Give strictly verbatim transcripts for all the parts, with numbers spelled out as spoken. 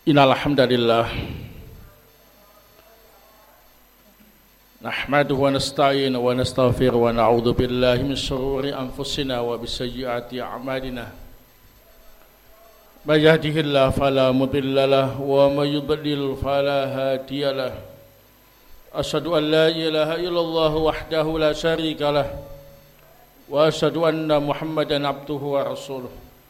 Innal hamdalillah nahmaduhu wa nasta'inu wa nastaghfiruhu wa na'udzu billahi min shururi anfusina wa bisayyiati a'malina. May yahdihillahu fala mudilla lahu wa may yudlil fala hadiya lahu. Asyhadu an la ilaha illallah wahdahu la syarika lah wa asyhadu anna Muhammadan abduhu wa rasuluh.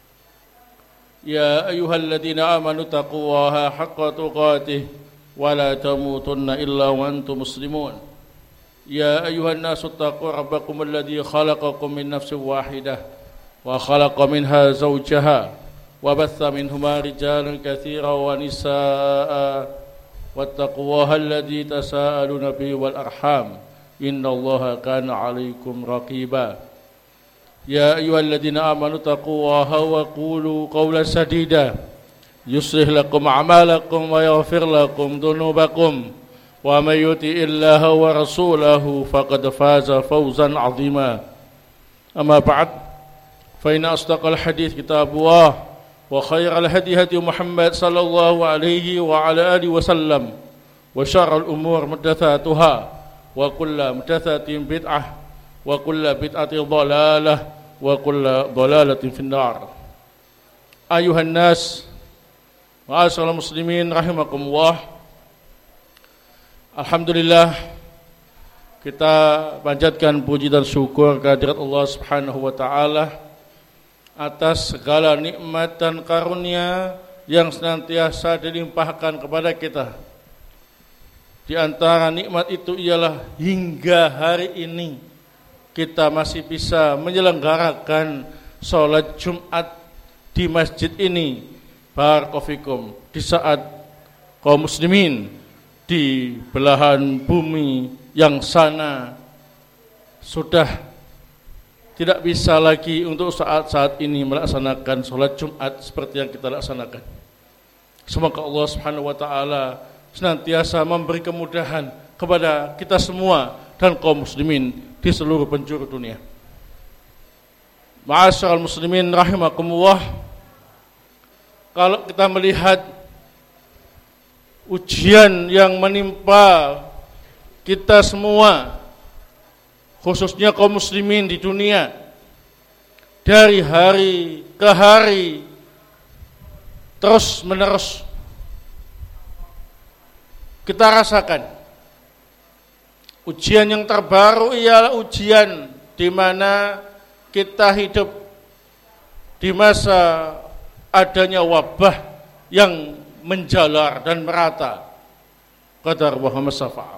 Ya ayyuhalladzina amanu taqullaha haqqa tuqatih wa la tamutunna illa wa antum muslimun. Ya ayyuhan nasu taqu rabbakum alladzi khalaqakum min nafsin wahidah wa khalaqa minha zawjaha wa batha minhuma rijalan katsiran wa nisaa'a wattaqullaha alladzi tasaaluna bihi wal arham innallaha kana 'alaikum raqiba. Ya ayyuhalladzina amanu taqullaha wa qulu qawlan sadida yuslih lakum a'malakum wa yaghfir lakum dhunubakum wa may yuti'illaha wa rasulahu faqad faza fawzan 'azima. Amma ba'd, fa inna asdaqal hadits kitabullah wa khairal hadi hadi Muhammad sallallahu alaihi wa ala alihi wasallam wa syarrul umur muhdatsatuha wa kullu muhdatsatin bid'ah wa kullu bid'atin dhalalah wa kullu dhalalatin finnar. Ayuhan nas ma'asyiral muslimin rahimakumullah. Alhamdulillah, kita panjatkan puji dan syukur kehadirat Allah Subhanahu wa taala atas segala nikmat dan karunia yang senantiasa dilimpahkan kepada kita. Di antara nikmat itu ialah hingga hari ini kita masih bisa menyelenggarakan sholat Jumat di masjid ini, barakallahu di saat kaum muslimin di belahan bumi yang sana sudah tidak bisa lagi untuk saat-saat ini melaksanakan sholat Jumat seperti yang kita laksanakan. Semoga Allah Subhanahu wa taala senantiasa memberi kemudahan kepada kita semua dan kaum muslimin di seluruh penjuru dunia. Ma'asyiral muslimin rahimakumullah, kalau kita melihat ujian yang menimpa kita semua, khususnya kaum muslimin di dunia, dari hari ke hari terus menerus kita rasakan. Ujian yang terbaru ialah ujian di mana kita hidup di masa adanya wabah yang menjalar dan merata. Qadar wa masafa'al.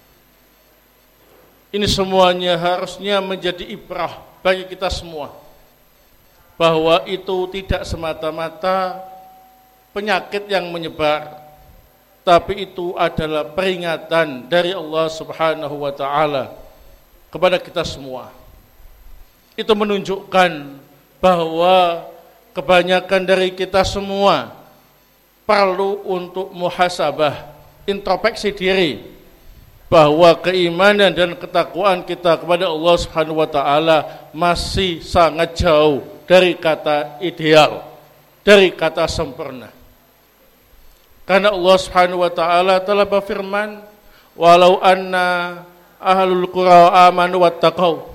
Ini semuanya harusnya menjadi ibrah bagi kita semua, bahwa itu tidak semata-mata penyakit yang menyebar, tapi itu adalah peringatan dari Allah Subhanahu wa taala kepada kita semua. Itu menunjukkan bahwa kebanyakan dari kita semua perlu untuk muhasabah, introspeksi diri, bahwa keimanan dan ketakwaan kita kepada Allah Subhanahu wa taala masih sangat jauh dari kata ideal, dari kata sempurna. Karena Allah Subhanahu wa taala telah berfirman, walau anna ahlul qura amanu wattaqau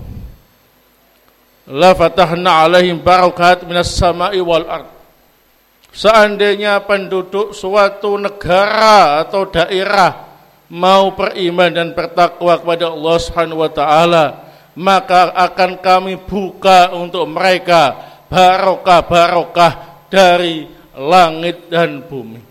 la fatahna alaihim barakat minas sama'i wal ard. Seandainya penduduk suatu negara atau daerah mau beriman dan bertakwa kepada Allah Subhanahu wa taala, maka akan kami buka untuk mereka barokah-barokah dari langit dan bumi.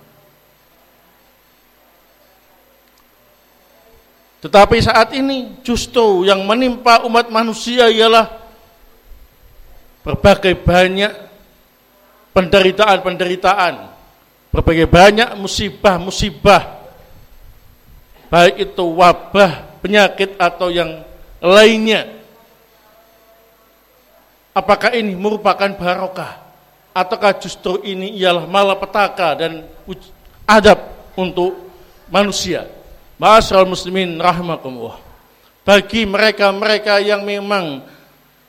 Tetapi saat ini justru yang menimpa umat manusia ialah berbagai banyak penderitaan-penderitaan, berbagai banyak musibah-musibah, baik itu wabah, penyakit atau yang lainnya. Apakah ini merupakan barokah ataukah justru ini ialah malapetaka dan adab untuk manusia? Ma'asyiral muslimin rahimakumullah, bagi mereka-mereka yang memang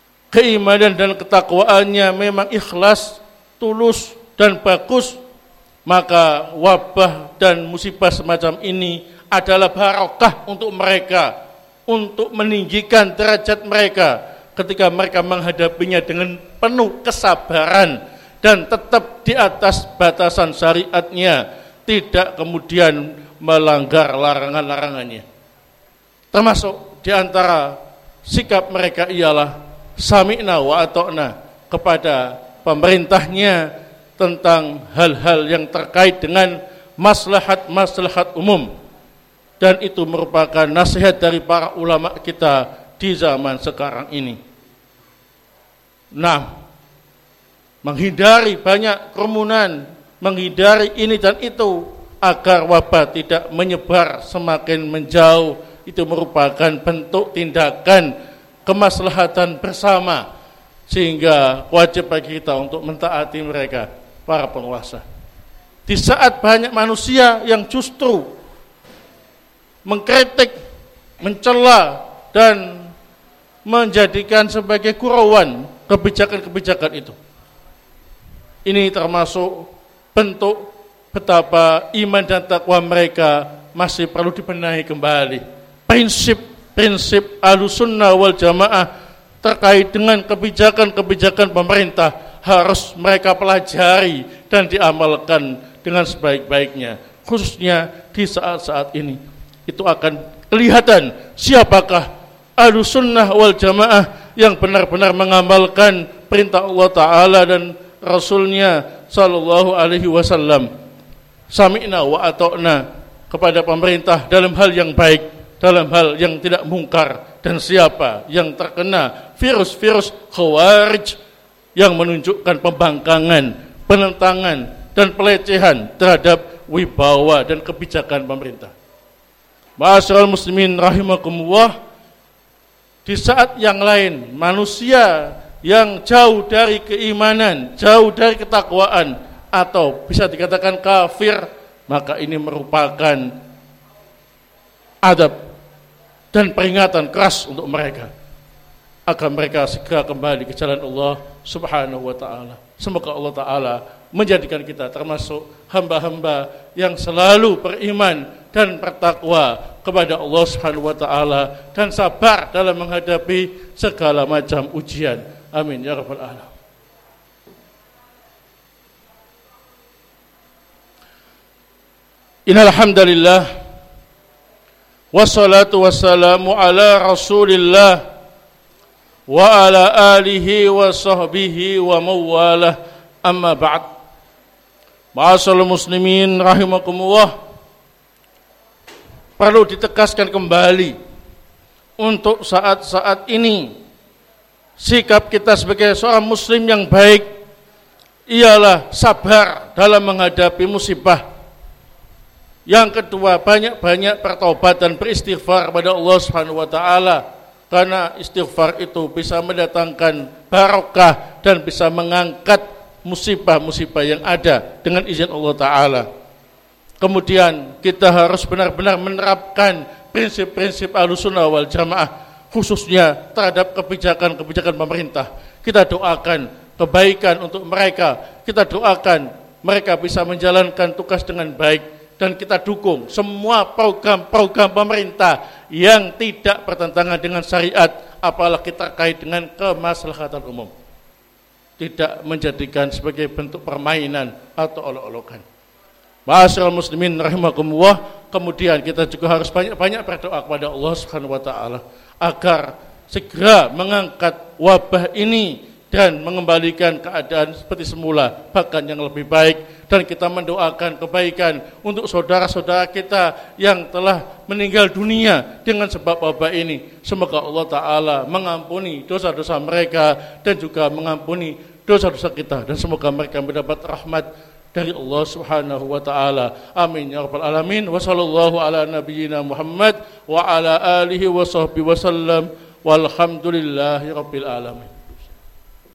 keimanan dan ketakwaannya memang ikhlas, tulus dan bagus, maka wabah dan musibah semacam ini adalah barokah untuk mereka, untuk meninggikan derajat mereka ketika mereka menghadapinya dengan penuh kesabaran dan tetap di atas batasan syariatnya, tidak kemudian melanggar larangan-larangannya. Termasuk di antara sikap mereka ialah sami'na wa ata'na kepada pemerintahnya tentang hal-hal yang terkait dengan maslahat-maslahat umum, dan itu merupakan nasihat dari para ulama kita di zaman sekarang ini. Nah, menghindari banyak kerumunan, menghindari ini dan itu agar wabah tidak menyebar semakin menjauh, itu merupakan bentuk tindakan kemaslahatan bersama, sehingga wajib bagi kita untuk mentaati mereka, para penguasa. Di saat banyak manusia yang justru mengkritik, mencela dan menjadikan sebagai gurauan kebijakan-kebijakan itu, ini termasuk bentuk betapa iman dan takwa mereka masih perlu dibenahi kembali. Prinsip-prinsip Ahlussunnah wal Jamaah terkait dengan kebijakan-kebijakan pemerintah harus mereka pelajari dan diamalkan dengan sebaik-baiknya, khususnya di saat-saat ini. Itu akan kelihatan siapakah Ahlussunnah wal Jamaah yang benar-benar mengamalkan perintah Allah Ta'ala dan Rasulnya Sallallahu Alaihi Wasallam. Sami'na wa ata'na kepada pemerintah dalam hal yang baik, dalam hal yang tidak mungkar. Dan siapa yang terkena virus-virus khawarij yang menunjukkan pembangkangan, penentangan dan pelecehan terhadap wibawa dan kebijakan pemerintah. Ma'asyiral muslimin rahimakumullah, di saat yang lain manusia yang jauh dari keimanan, jauh dari ketakwaan, atau bisa dikatakan kafir, maka ini merupakan adab dan peringatan keras untuk mereka agar mereka segera kembali ke jalan Allah Subhanahu wa ta'ala. Semoga Allah Ta'ala menjadikan kita termasuk hamba-hamba yang selalu beriman dan bertakwa kepada Allah Subhanahu wa ta'ala dan sabar dalam menghadapi segala macam ujian. Amin ya rabbal alamin. Innal hamdalillah wassalatu wassalamu ala Rasulillah wa ala alihi wa sahbihi wa mawalah, amma ba'd. Ma'asyiral muslimin rahimakumullah, perlu ditegaskan kembali untuk saat-saat ini sikap kita sebagai seorang muslim yang baik ialah sabar dalam menghadapi musibah. Yang kedua, banyak-banyak bertobat dan beristighfar kepada Allah Subhanahu wa ta'ala, karena istighfar itu bisa mendatangkan barokah dan bisa mengangkat musibah-musibah yang ada dengan izin Allah Ta'ala. Kemudian kita harus benar-benar menerapkan prinsip-prinsip Ahlussunnah wal Jamaah, khususnya terhadap kebijakan-kebijakan pemerintah. Kita doakan kebaikan untuk mereka, kita doakan mereka bisa menjalankan tugas dengan baik, dan kita dukung semua program-program pemerintah yang tidak bertentangan dengan syariat, apalagi terkait dengan kemaslahatan umum, tidak menjadikan sebagai bentuk permainan atau olok-olokan. Ma'asyiral muslimin rahimakumullah, kemudian kita juga harus banyak-banyak berdoa kepada Allah Subhanahu wa ta'ala agar segera mengangkat wabah ini dan mengembalikan keadaan seperti semula, bahkan yang lebih baik. Dan kita mendoakan kebaikan untuk saudara-saudara kita yang telah meninggal dunia dengan sebab wabah ini. Semoga Allah Ta'ala mengampuni dosa-dosa mereka dan juga mengampuni dosa-dosa kita, dan semoga mereka mendapat rahmat dari Allah Subhanahu wa ta'ala. Amin ya rabbal alamin. Wa sallallahu ala nabiyyina Muhammad wa ala alihi wa sahbihi wa sallam walhamdulillahi rabbil alamin.